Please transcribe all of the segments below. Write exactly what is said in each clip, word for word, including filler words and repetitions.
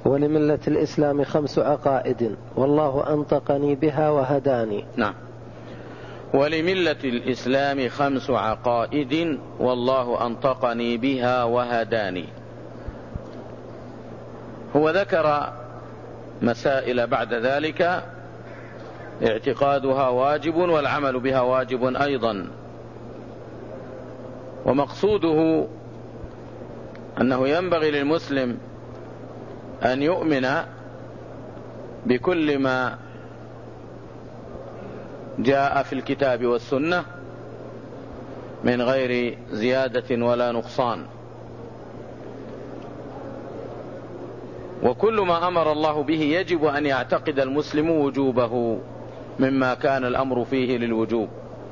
ولملة الإسلام خمس عقائد والله أنطقني بها وهداني. نعم. ولملة الإسلام خمس عقائد والله أنطقني بها وهداني. هو ذكر مسائل بعد ذلك اعتقادها واجب والعمل بها واجب أيضا، ومقصوده أنه ينبغي للمسلم أن يؤمن بكل ما جاء في الكتاب والسنة من غير زيادة ولا نقصان، وكل ما أمر الله به يجب أن يعتقد المسلم وجوبه مما كان الأمر فيه للوجوب،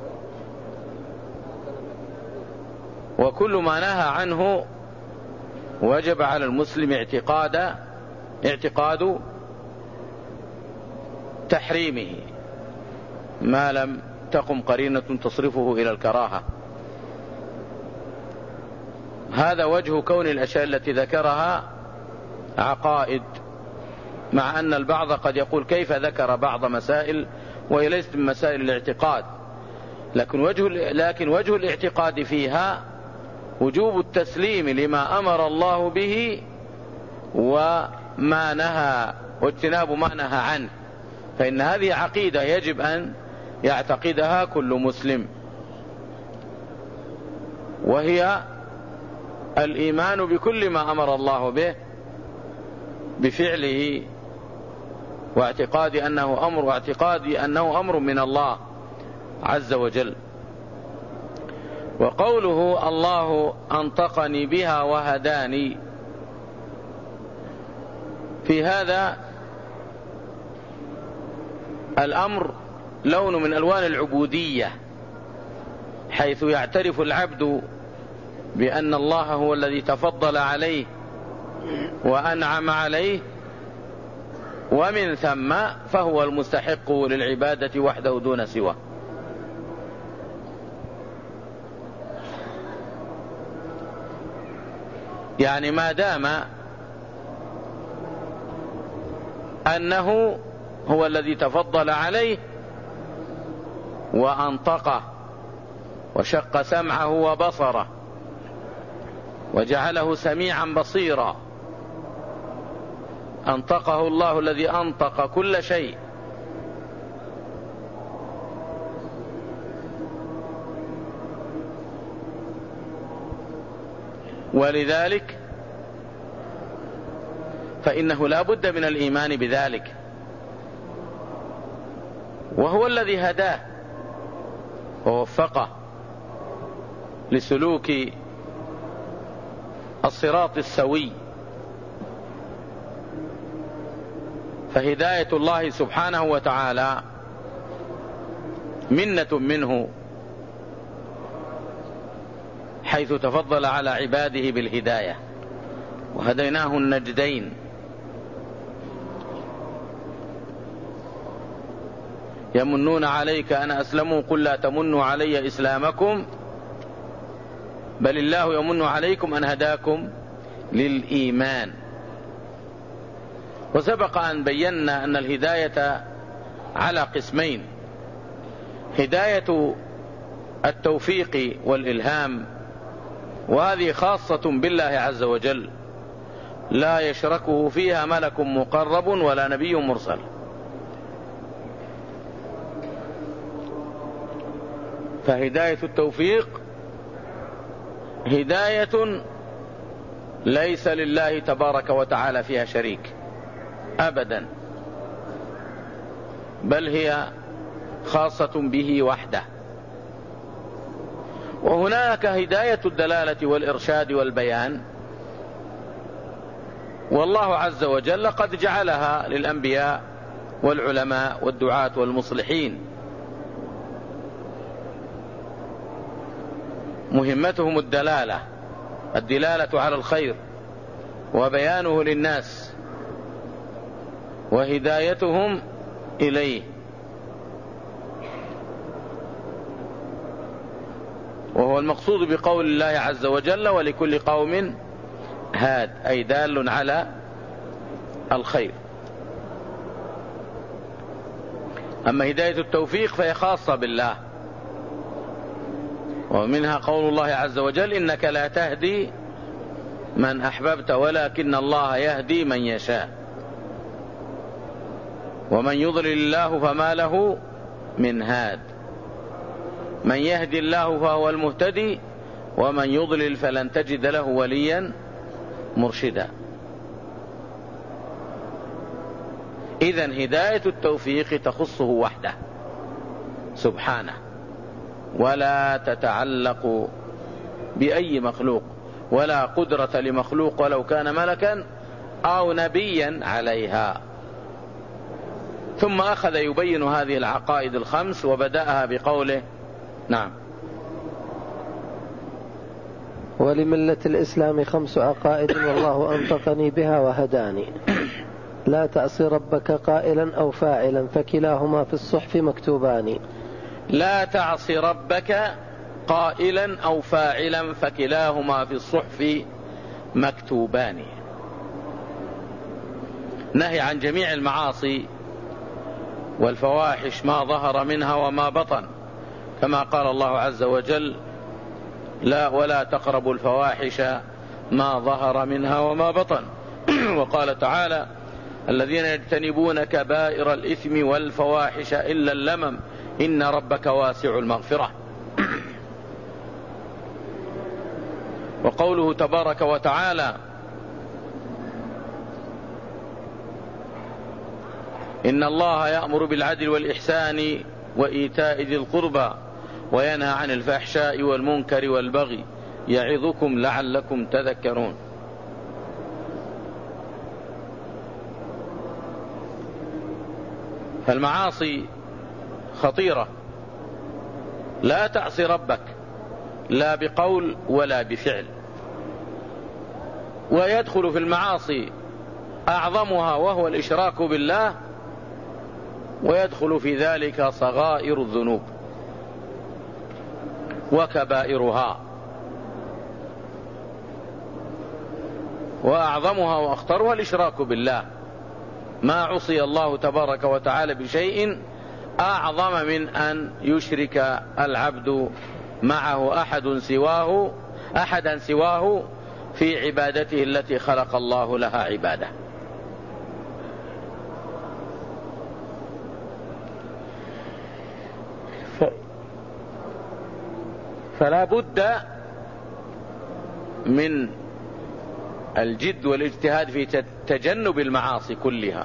وكل ما نهى عنه وجب على المسلم اعتقاد اعتقاد تحريمه ما لم تقم قرينة تصرفه إلى الكراهة. هذا وجه كون الأشياء التي ذكرها عقائد، مع أن البعض قد يقول كيف ذكر بعض مسائل وهي ليست من مسائل الاعتقاد، لكن وجه, لكن وجه الاعتقاد فيها وجوب التسليم لما أمر الله به وما نهى واجتناب ما نهى عنه، فإن هذه عقيدة يجب أن يعتقدها كل مسلم، وهي الإيمان بكل ما أمر الله به بفعله، واعتقاد أنه أمر واعتقاد أنه أمر من الله عز وجل. وقوله الله أنطقني بها وهداني، في هذا الأمر لون من ألوان العبودية، حيث يعترف العبد بأن الله هو الذي تفضل عليه وأنعم عليه، ومن ثم فهو المستحق للعبادة وحده دون سواه. يعني ما دام أنه هو الذي تفضل عليه وأنطقه وشق سمعه وبصره وجعله سميعا بصيرا، أنطقه الله الذي أنطق كل شيء، ولذلك فإنه لا بد من الإيمان بذلك، وهو الذي هداه ووفقه لسلوك الصراط السوي. فهداية الله سبحانه وتعالى منة منه، حيث تفضل على عباده بالهداية، وهديناه النجدين. يمنون عليك أن أسلموا قل لا تمنوا علي إسلامكم بل الله يمن عليكم أن هداكم للإيمان. وسبق أن بينا أن الهداية على قسمين: هداية التوفيق والإلهام، وهذه خاصة بالله عز وجل لا يشركه فيها ملك مقرب ولا نبي مرسل. فهداية التوفيق هداية ليس لله تبارك وتعالى فيها شريك أبدا، بل هي خاصة به وحده. وهناك هداية الدلالة والإرشاد والبيان، والله عز وجل قد جعلها للأنبياء والعلماء والدعاة والمصلحين، مهمتهم الدلالة الدلالة على الخير وبيانه للناس وهدايتهم إليه. وهو المقصود بقول الله عز وجل ولكل قوم هاد، أي دال على الخير. أما هداية التوفيق فهي خاصة بالله، ومنها قول الله عز وجل: إنك لا تهدي من أحببت ولكن الله يهدي من يشاء، ومن يضلل الله فما له من هاد، من يهدي الله فهو المهتدي، ومن يضلل فلن تجد له وليا مرشدا. إذن هداية التوفيق تخصه وحده سبحانه، ولا تتعلق بأي مخلوق، ولا قدرة لمخلوق ولو كان ملكا أو نبيا عليها. ثم أخذ يبين هذه العقائد الخمس وبدأها بقوله: نعم. ولملة الإسلام خمس عقائد والله أنطقني بها وهداني: لا تعصي ربك قائلا أو فاعلا فكلاهما في الصحف مكتوبان. لا تعصي ربك قائلا أو فاعلا فكلاهما في الصحف مكتوبان. نهي عن جميع المعاصي والفواحش ما ظهر منها وما بطن، كما قال الله عز وجل: لا ولا تقربوا الفواحش ما ظهر منها وما بطن. وقال تعالى: الذين يجتنبون كبائر الإثم والفواحش إلا اللمم إن ربك واسع المغفرة. وقوله تبارك وتعالى: إن الله يأمر بالعدل والإحسان وإيتاء ذي القربى وينهى عن الفحشاء والمنكر والبغي يعظكم لعلكم تذكرون. فالمعاصي خطيرة، لا تعصي ربك لا بقول ولا بفعل. ويدخل في المعاصي أعظمها وهو الإشراك بالله، ويدخل في ذلك صغائر الذنوب وكبائرها، وأعظمها وأخطرها الإشراك بالله. ما عصي الله تبارك وتعالى بشيء أعظم من أن يشرك العبد معه أحد سواه أحدا سواه في عبادته التي خلق الله لها عبادة. فلا بد من الجد والاجتهاد في تجنب المعاصي كلها،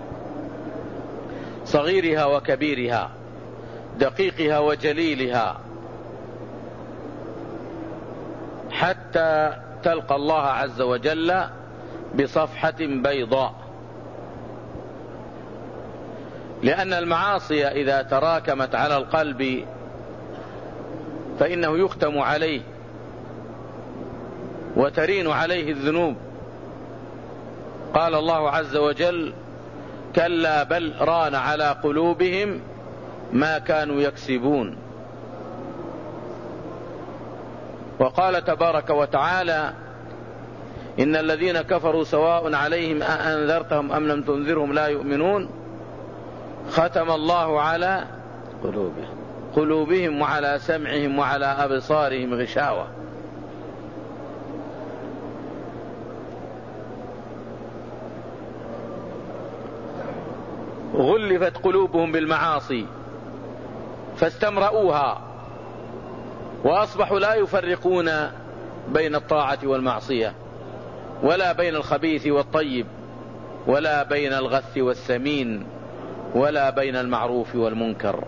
صغيرها وكبيرها، دقيقها وجليلها، حتى تلقى الله عز وجل بصفحة بيضاء. لأن المعاصي إذا تراكمت على القلب فإنه يختم عليه وترين عليه الذنوب. قال الله عز وجل: كلا بل ران على قلوبهم ما كانوا يكسبون. وقال تبارك وتعالى: إن الذين كفروا سواء عليهم أأنذرتهم أم لم تنذرهم لا يؤمنون ختم الله على قلوبهم قلوبهم وعلى سمعهم وعلى أبصارهم غشاوة. غلفت قلوبهم بالمعاصي فاستمرؤوها، وأصبحوا لا يفرقون بين الطاعة والمعصية، ولا بين الخبيث والطيب، ولا بين الغث والسمين، ولا بين المعروف والمنكر.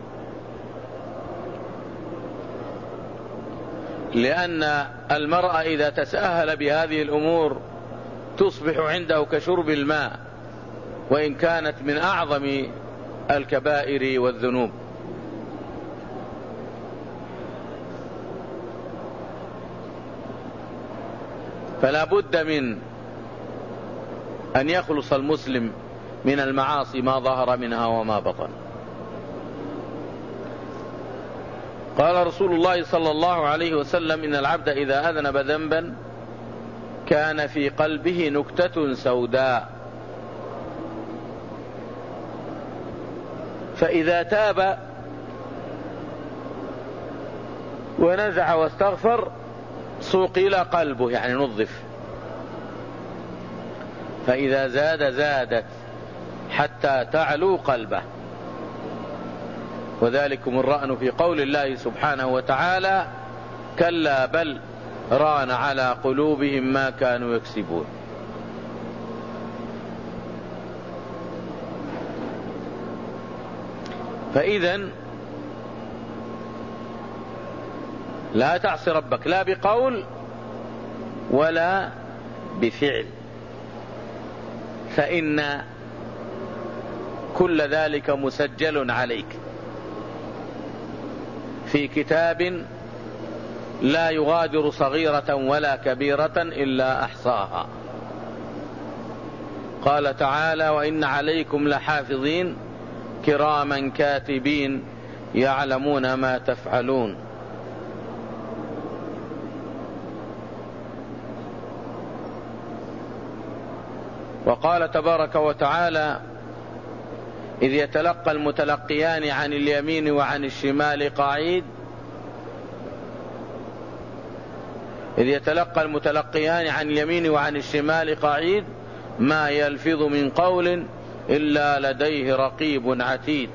لأن المرء إذا تساهل بهذه الأمور تصبح عنده كشرب الماء، وإن كانت من أعظم الكبائر والذنوب. فلا بد من أن يخلص المسلم من المعاصي ما ظهر منها وما بطن. قال رسول الله صلى الله عليه وسلم: إن العبد إذا أذنب ذنبا كان في قلبه نكتة سوداء فإذا تاب ونزع واستغفر صقل قلبه، يعني نظف. فإذا زاد زادت حتى تعلو قلبه. وذلكم الرأن في قول الله سبحانه وتعالى: كلا بل ران على قلوبهم ما كانوا يكسبون. فإذن لا تعصي ربك لا بقول ولا بفعل، فإن كل ذلك مسجل عليك في كتاب لا يغادر صغيرة ولا كبيرة إلا أحصاها. قال تعالى: وإن عليكم لحافظين كراما كاتبين يعلمون ما تفعلون. وقال تبارك وتعالى: إذ يتلقى المتلقيان عن اليمين وعن الشمال قعيد إذ يتلقى المتلقيان عن اليمين وعن الشمال قعيد ما يلفظ من قول إلا لديه رقيب عتيد.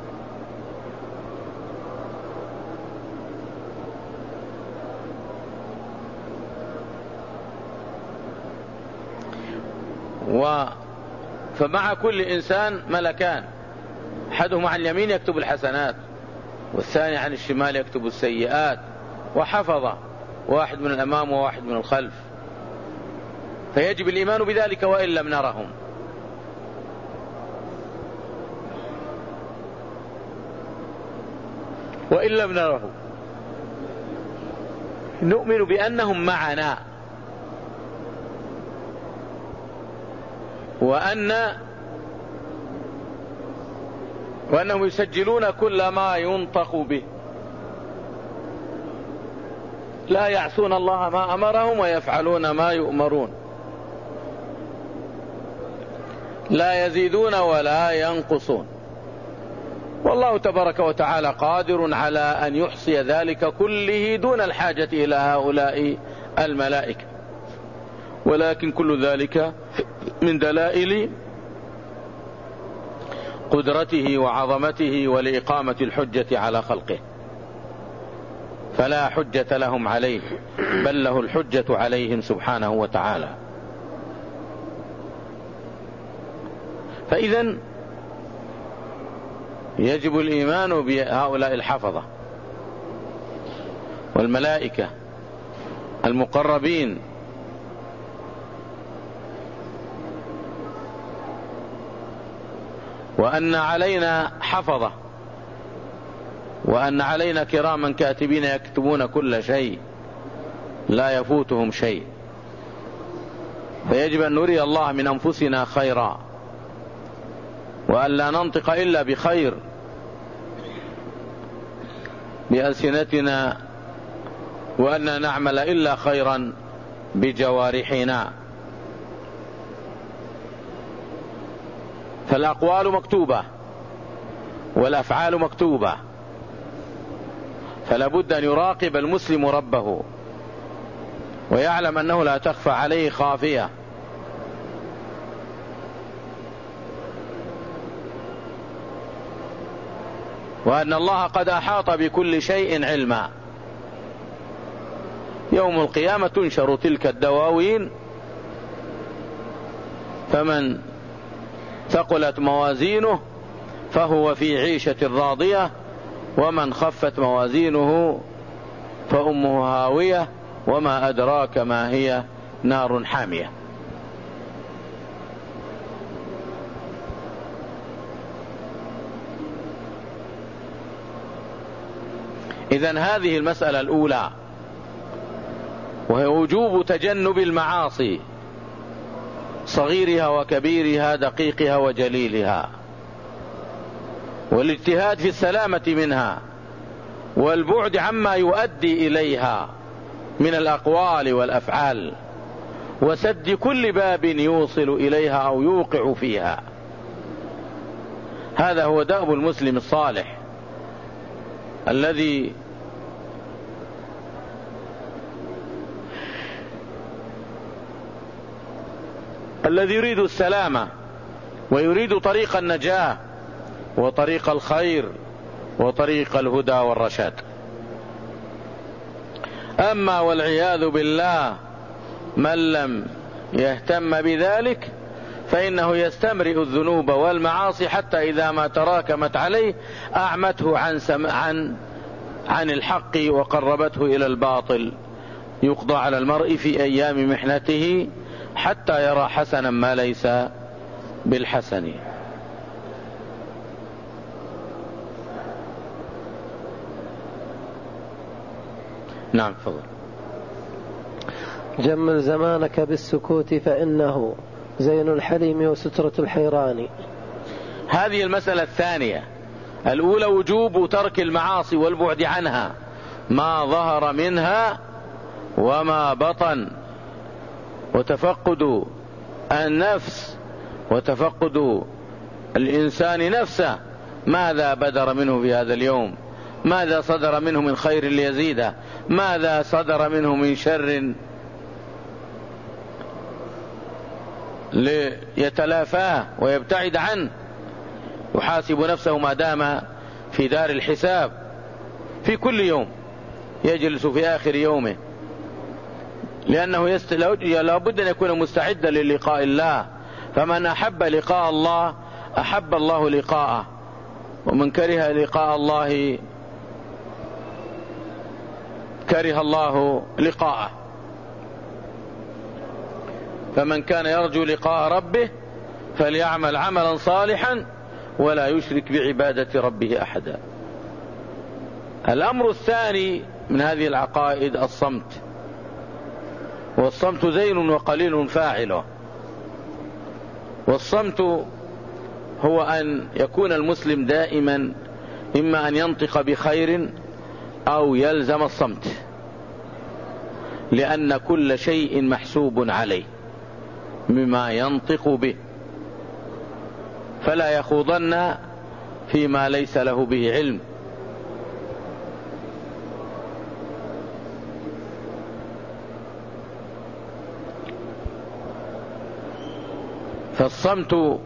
و فمع كل إنسان ملكان، أحدهما عن اليمين يكتب الحسنات، والثاني عن الشمال يكتب السيئات، وحفظ واحد من الأمام وواحد من الخلف. فيجب الإيمان بذلك وإن لم نرهم. وإن لم نرهم نؤمن بأنهم معنا، وأن وأنهم يسجلون كل ما ينطق به، لا يعصون الله ما أمرهم ويفعلون ما يؤمرون، لا يزيدون ولا ينقصون. والله تبارك وتعالى قادر على أن يحصي ذلك كله دون الحاجة إلى هؤلاء الملائكة، ولكن كل ذلك من دلائل قدرته وعظمته ولإقامة الحجة على خلقه، فلا حجة لهم عليه بل له الحجة عليهم سبحانه وتعالى. فإذن يجب الإيمان بهؤلاء الحفظة والملائكة المقربين، وأن علينا حفظة، وأن علينا كراما كاتبين يكتبون كل شيء لا يفوتهم شيء. فيجب أن نري الله من أنفسنا خيرا، وأن لا ننطق إلا بخير بألسنتنا، وأن نعمل إلا خيرا بجوارحنا. فالأقوال مكتوبة والأفعال مكتوبة، فلا بد أن يراقب المسلم ربه ويعلم أنه لا تخفى عليه خافية. وأن الله قد أحاط بكل شيء علما. يوم القيامة تنشر تلك الدواوين، فمن ثقلت موازينه فهو في عيشة راضية، ومن خفت موازينه فأمه هاوية، وما أدراك ما هي نار حامية. إذن هذه المسألة الأولى، وهي وجوب تجنب المعاصي صغيرها وكبيرها، دقيقها وجليلها، والاجتهاد في السلامة منها، والبعد عما يؤدي إليها من الأقوال والأفعال، وسد كل باب يوصل إليها أو يوقع فيها. هذا هو دأب المسلم الصالح الذي الذي يريد السلامة ويريد طريق النجاة وطريق الخير وطريق الهدى والرشاد. أما والعياذ بالله من لم يهتم بذلك فإنه يستمرئ الذنوب والمعاصي حتى إذا ما تراكمت عليه أعمته عن, سم عن, عن الحق وقربته إلى الباطل. يقضى على المرء في أيام محنته حتى يرى حسنا ما ليس بالحسن. نعم فضل. جمل زمانك بالسكوت فإنه زين الحليم وسترة الحيران. هذه المسألة الثانية. الأولى وجوب ترك المعاصي والبعد عنها ما ظهر منها وما بطن، وتفقد النفس وتفقد الإنسان نفسه، ماذا بدر منه في هذا اليوم، ماذا صدر منه من خير ليزيده، ماذا صدر منه من شر ليتلافاه ويبتعد عنه. يحاسب نفسه ما دام في دار الحساب في كل يوم، يجلس في آخر يومه، لأنه يست... لابد أن يكون مستعدا للقاء الله. فمن أحب لقاء الله أحب الله لقاءه، ومن كره لقاء الله كره الله لقاءه. فمن كان يرجو لقاء ربه فليعمل عملا صالحا ولا يشرك بعبادة ربه أحدا. الأمر الثاني من هذه العقائد الصمت، والصمت زين وقليل فاعله. والصمت هو أن يكون المسلم دائما إما أن ينطق بخير أو يلزم الصمت، لأن كل شيء محسوب عليه مما ينطق به، فلا يخوضن فيما ليس له به علم. فالصمت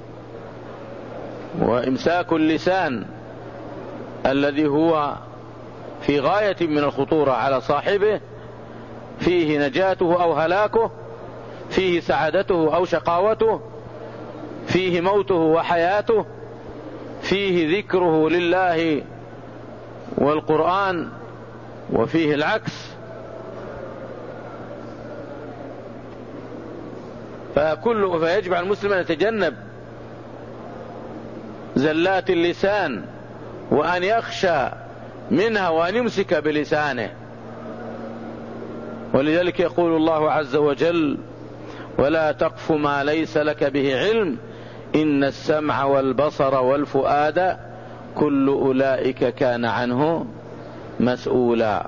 وإمساك اللسان الذي هو في غاية من الخطورة على صاحبه فيه نجاته أو هلاكه، فيه سعادته أو شقاوته، فيه موته وحياته، فيه ذكره لله والقرآن، وفيه العكس. فكل فيجب على المسلم أن يتجنب زلات اللسان وأن يخشى منها وأن يمسك بلسانه. ولذلك يقول الله عز وجل: ولا تقف ما ليس لك به علم إن السمع والبصر والفؤاد كل أولئك كان عنه مسؤولا.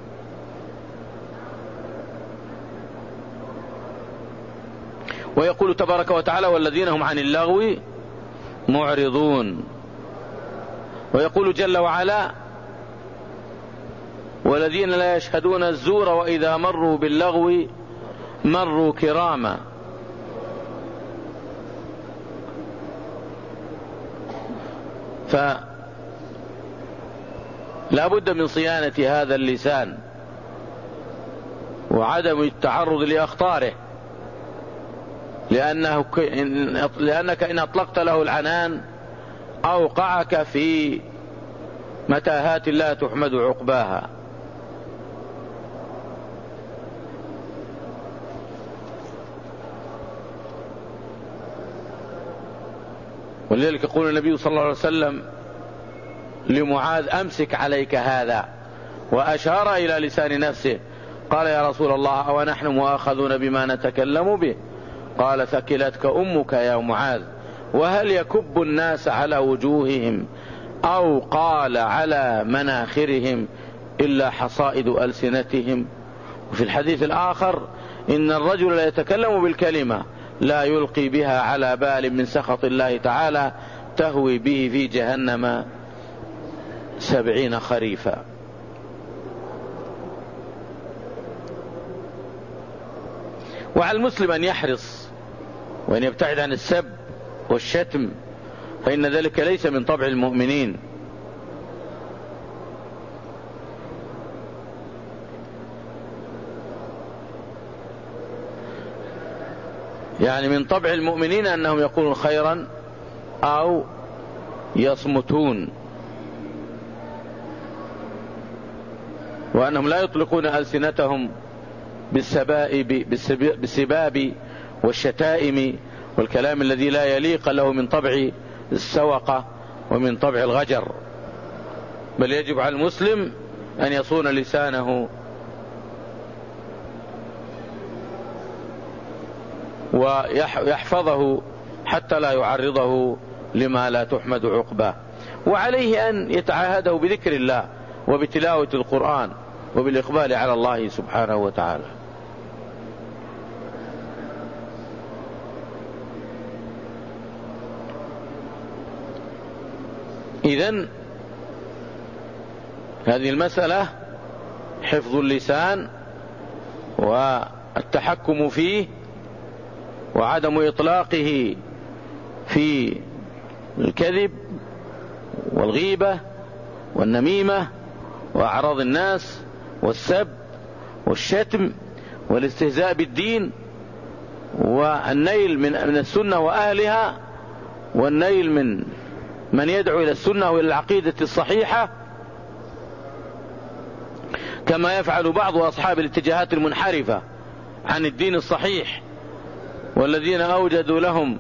ويقول تبارك وتعالى: والذين هم عن اللغو معرضون. ويقول جل وعلا: والذين لا يشهدون الزور وإذا مروا باللغو مروا كراما. فلا بد من صيانة هذا اللسان وعدم التعرض لأخطاره، لأنه لأنك إن أطلقت له العنان أوقعك في متاهات لا تحمد عقباها. ولذلك يقول النبي صلى الله عليه وسلم لمعاذ: أمسك عليك هذا، وأشار إلى لسان نفسه. قال: يا رسول الله، أو نحن مؤاخذون بما نتكلم به؟ قال: ثكلتك أمك يا معاذ، وهل يكب الناس على وجوههم أو قال على مناخرهم إلا حصائد ألسنتهم؟ وفي الحديث الآخر: إن الرجل لا يتكلم بالكلمة لا يلقي بها على بال من سخط الله تعالى تهوي به في جهنم سبعين خريفا. وعلى المسلم أن يحرص وأن يبتعد عن السب والشتم، فإن ذلك ليس من طبع المؤمنين. يعني من طبع المؤمنين أنهم يقولون خيرا أو يصمتون، وأنهم لا يطلقون ألسنتهم بالسبائب بالسباب والشتائم والكلام الذي لا يليق له من طبع السوقة ومن طبع الغجر، بل يجب على المسلم أن يصون لسانه ويحفظه حتى لا يعرضه لما لا تحمد عقباه. وعليه أن يتعاهده بذكر الله وبتلاوة القرآن وبالإقبال على الله سبحانه وتعالى. إذن هذه المسألة حفظ اللسان والتحكم فيه وعدم إطلاقه في الكذب والغيبة والنميمة وأعراض الناس والسب والشتم والاستهزاء بالدين، والنيل من السنة وأهلها، والنيل من من يدعو إلى السنة وإلى العقيدة الصحيحة، كما يفعل بعض أصحاب الاتجاهات المنحرفة عن الدين الصحيح والذين أوجدوا لهم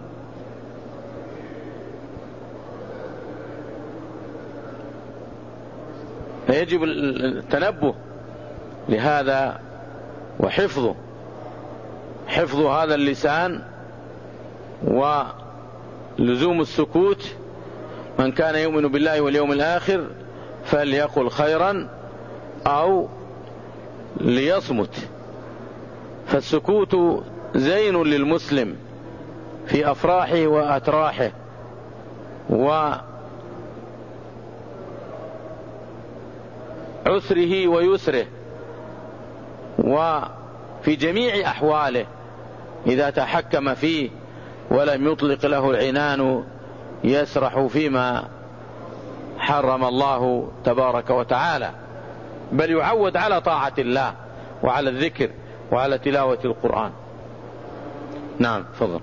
فيجب التنبه لهذا وحفظه حفظ هذا اللسان ولزوم السكوت. من كان يؤمن بالله واليوم الآخر فليقل خيرا أو ليصمت. فالسكوت زين للمسلم في أفراحه وأتراحه وعسره ويسره وفي جميع أحواله، إذا تحكم فيه ولم يطلق له العنان يسرح فيما حرم الله تبارك وتعالى، بل يعود على طاعة الله وعلى الذكر وعلى تلاوة القرآن. نعم تفضل.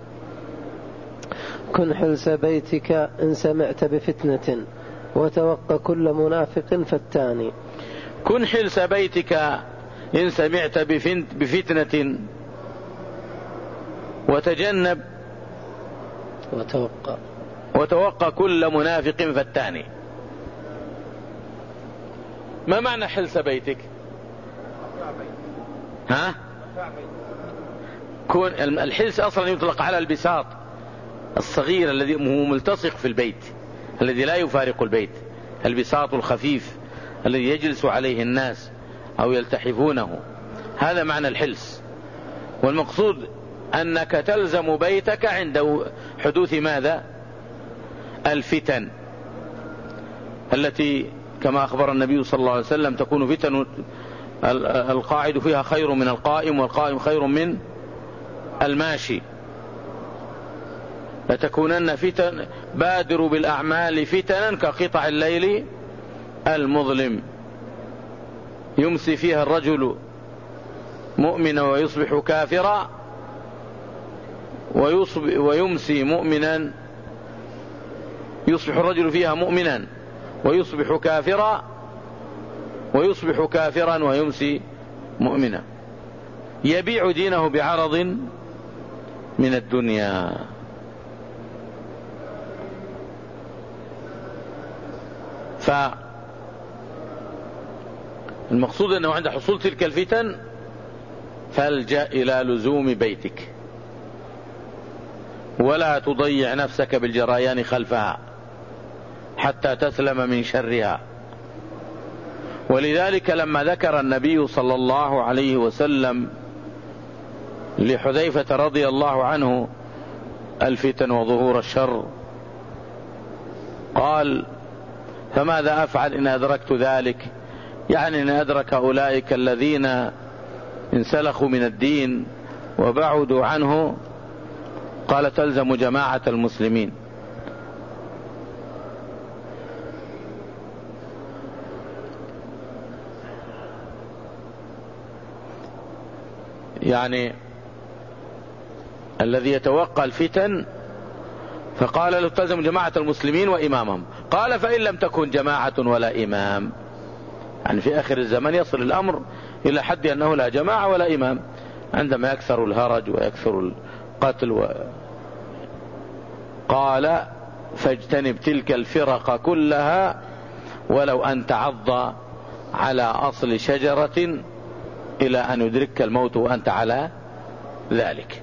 كن حلس بيتك إن سمعت بفتنة وتوق كل منافق فتان. كن حلس بيتك إن سمعت بفتنة وتجنب وتوقع وتوقع كل منافق فتان. ما معنى حلس بيتك؟ ها؟ كون الحلس أصلا يطلق على البساط الصغير الذي هو ملتصق في البيت، الذي لا يفارق البيت، البساط الخفيف الذي يجلس عليه الناس أو يلتحفونه، هذا معنى الحلس. والمقصود أنك تلزم بيتك عند حدوث ماذا؟ الفتن التي كما أخبر النبي صلى الله عليه وسلم تكون فتن القاعد فيها خير من القائم والقائم خير من الماشي. لتكونن فتن بادروا بالأعمال فتنا كقطع الليل المظلم يمسي فيها الرجل مؤمنا ويصبح كافرا ويمسي مؤمنا، يصبح الرجل فيها مؤمنا ويصبح كافرا ويصبح كافرا ويمسي مؤمنا، يبيع دينه بعرض من الدنيا. فالمقصود أنه عند حصول تلك الفتن فالجأ إلى لزوم بيتك ولا تضيع نفسك بالجريان خلفها حتى تسلم من شرها. ولذلك لما ذكر النبي صلى الله عليه وسلم لحذيفة رضي الله عنه الفتن وظهور الشر قال: فماذا أفعل إن أدركت ذلك؟ يعني إن أدرك أولئك الذين انسلخوا من الدين وبعدوا عنه. قال: تلزم جماعة المسلمين. يعني الذي يتوقع الفتن، فقال له: تلزم جماعة المسلمين وإمامهم. قال: فإن لم تكن جماعة ولا إمام، يعني في آخر الزمن يصل الأمر إلى حد أنه لا جماعة ولا إمام، عندما يكثر الهرج ويكثر القتل و... قال: فاجتنب تلك الفرق كلها ولو أن تعض على أصل شجرة إلى أن يدرك الموت وأنت على ذلك.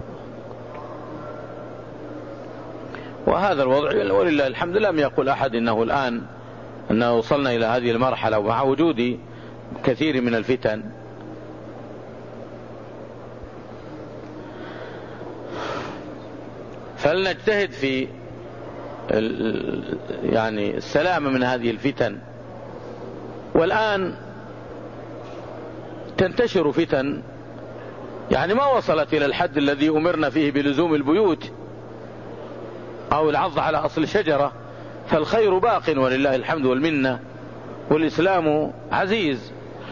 وهذا الوضع ولله الحمد لم يقول أحد إنه الآن أنه وصلنا إلى هذه المرحلة، ومع وجود كثير من الفتن. فلنجتهد في يعني السلامة من هذه الفتن. والآن تنتشر فتن يعني ما وصلت إلى الحد الذي أمرنا فيه بلزوم البيوت أو العض على أصل شجرة، فالخير باق ولله الحمد والمنة، والإسلام عزيز،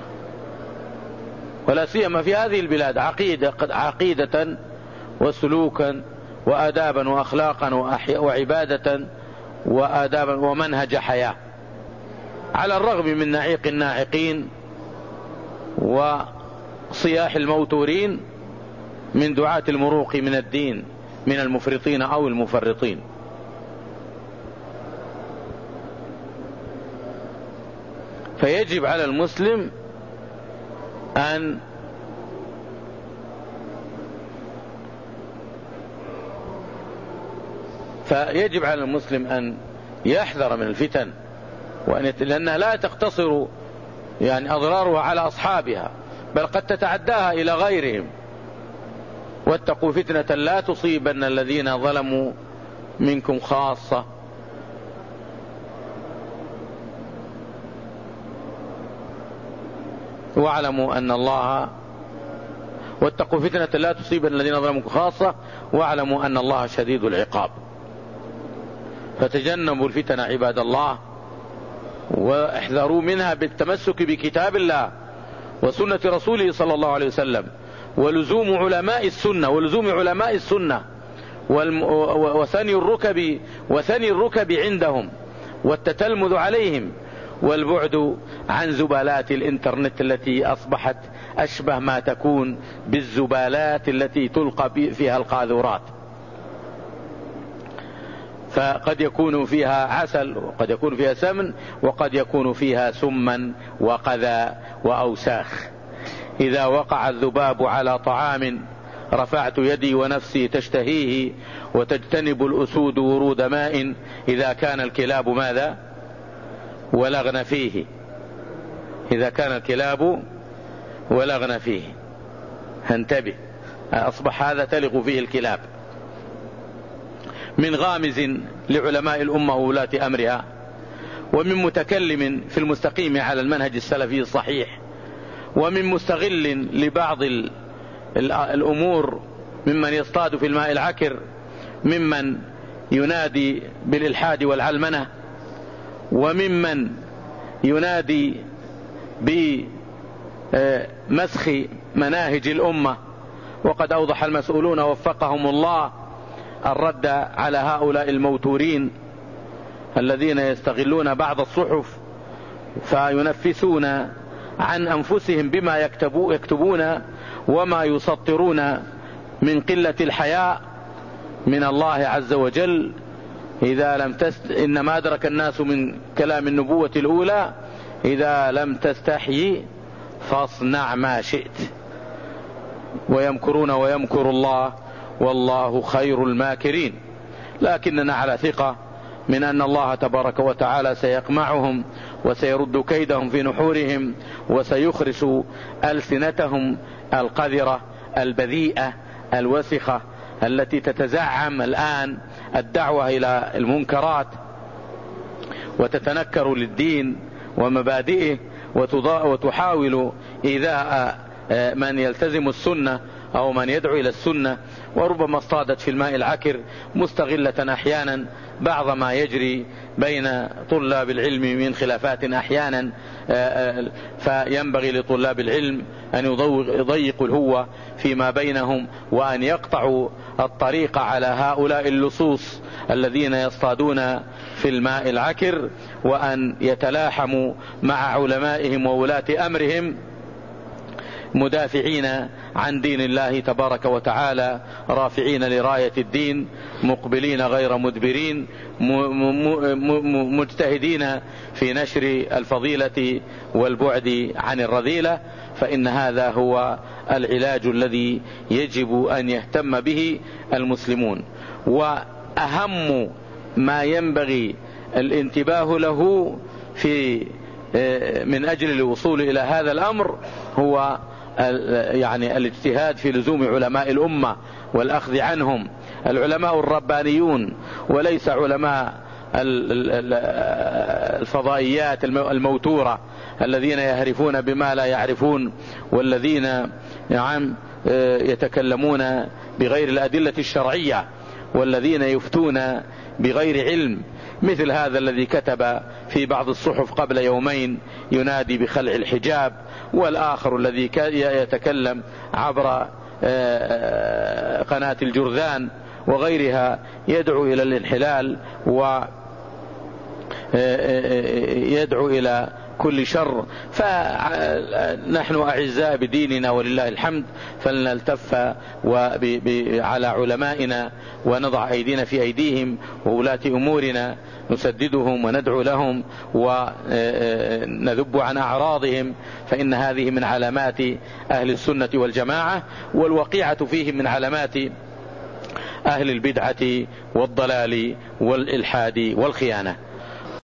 ولا سيما في هذه البلاد عقيدة عقيدة وسلوكا وآدابا وأخلاقا وعبادة وآدابا ومنهج حياة، على الرغم من نعيق الناعقين وصياح الموتورين من دعاة المروق من الدين من المفرطين أو المفرطين. فيجب على المسلم أن فيجب على المسلم أن يحذر من الفتن، وأن لأنها لا تقتصر يعني أضرارها على أصحابها، بل قد تتعداها إلى غيرهم. واتقوا فتنة لا تصيبن الذين ظلموا منكم خاصة. واعلموا أن الله واتقوا فتنة لا تصيبن الذين ظلموا منكم خاصة واعلموا أن الله شديد العقاب. فتجنبوا الفتن عباد الله، واحذروا منها بالتمسك بكتاب الله وسنة رسوله صلى الله عليه وسلم، ولزوم علماء السنة ولزوم علماء السنة وثني الركب وثني الركب عندهم والتتلمذ عليهم، والبعد عن زبالات الانترنت التي أصبحت أشبه ما تكون بالزبالات التي تلقى فيها القاذورات، فقد يكون فيها عسل وقد يكون فيها سمن وقد يكون فيها سما وقذى وأوساخ. إذا وقع الذباب على طعام رفعت يدي ونفسي تشتهيه، وتجتنب الأسود ورود ماء إذا كان الكلاب ماذا ولغن فيه إذا كان الكلاب ولغن فيه. انتبه، أصبح هذا تلغ فيه الكلاب. من غامز لعلماء الأمة وولاة أمرها، ومن متكلم في المستقيم على المنهج السلفي الصحيح، ومن مستغل لبعض الأمور ممن يصطاد في الماء العكر، ممن ينادي بالإلحاد والعلمنة، وممن ينادي بمسخ مناهج الأمة. وقد أوضح المسؤولون وفقهم الله الرد على هؤلاء الموتورين الذين يستغلون بعض الصحف فينفسون عن أنفسهم بما يكتبون وما يسطرون من قلة الحياء من الله عز وجل. إذا لم تست... إنما أدرك الناس من كلام النبوة الأولى: إذا لم تستحي فاصنع ما شئت. ويمكرون ويمكر الله والله خير الماكرين. لكننا على ثقة من أن الله تبارك وتعالى سيقمعهم وسيرد كيدهم في نحورهم، وسيخرس ألسنتهم القذرة البذيئة الوسخة التي تتزعم الآن الدعوة إلى المنكرات وتتنكر للدين ومبادئه وتحاول إيذاء من يلتزم السنة أو من يدعو إلى السنة، وربما اصطادت في الماء العكر مستغلة أحيانا بعض ما يجري بين طلاب العلم من خلافات أحيانا، فينبغي لطلاب العلم أن يضيقوا الهوة فيما بينهم، وأن يقطعوا الطريق على هؤلاء اللصوص الذين يصطادون في الماء العكر، وأن يتلاحموا مع علمائهم وولاة أمرهم مدافعين عن دين الله تبارك وتعالى، رافعين لراية الدين، مقبلين غير مدبرين، مجتهدين في نشر الفضيلة والبعد عن الرذيلة. فإن هذا هو العلاج الذي يجب أن يهتم به المسلمون. وأهم ما ينبغي الانتباه له في من أجل الوصول إلى هذا الأمر هو يعني الاجتهاد في لزوم علماء الأمة والأخذ عنهم، العلماء الربانيون، وليس علماء الفضائيات الموتورة الذين يهرفون بما لا يعرفون، والذين يعني يتكلمون بغير الأدلة الشرعية، والذين يفتون بغير علم، مثل هذا الذي كتب في بعض الصحف قبل يومين ينادي بخلع الحجاب، والآخر الذي يتكلم عبر قناة الجرذان وغيرها يدعو إلى الانحلال ويدعو إلى كل شر. فنحن أعزاء بديننا ولله الحمد، فلنلتف على علمائنا ونضع أيدينا في أيديهم وولاة أمورنا، نسددهم وندعو لهم ونذب عن أعراضهم، فإن هذه من علامات أهل السنة والجماعة، والوقيعة فيهم من علامات أهل البدعة والضلال والإلحاد والخيانة.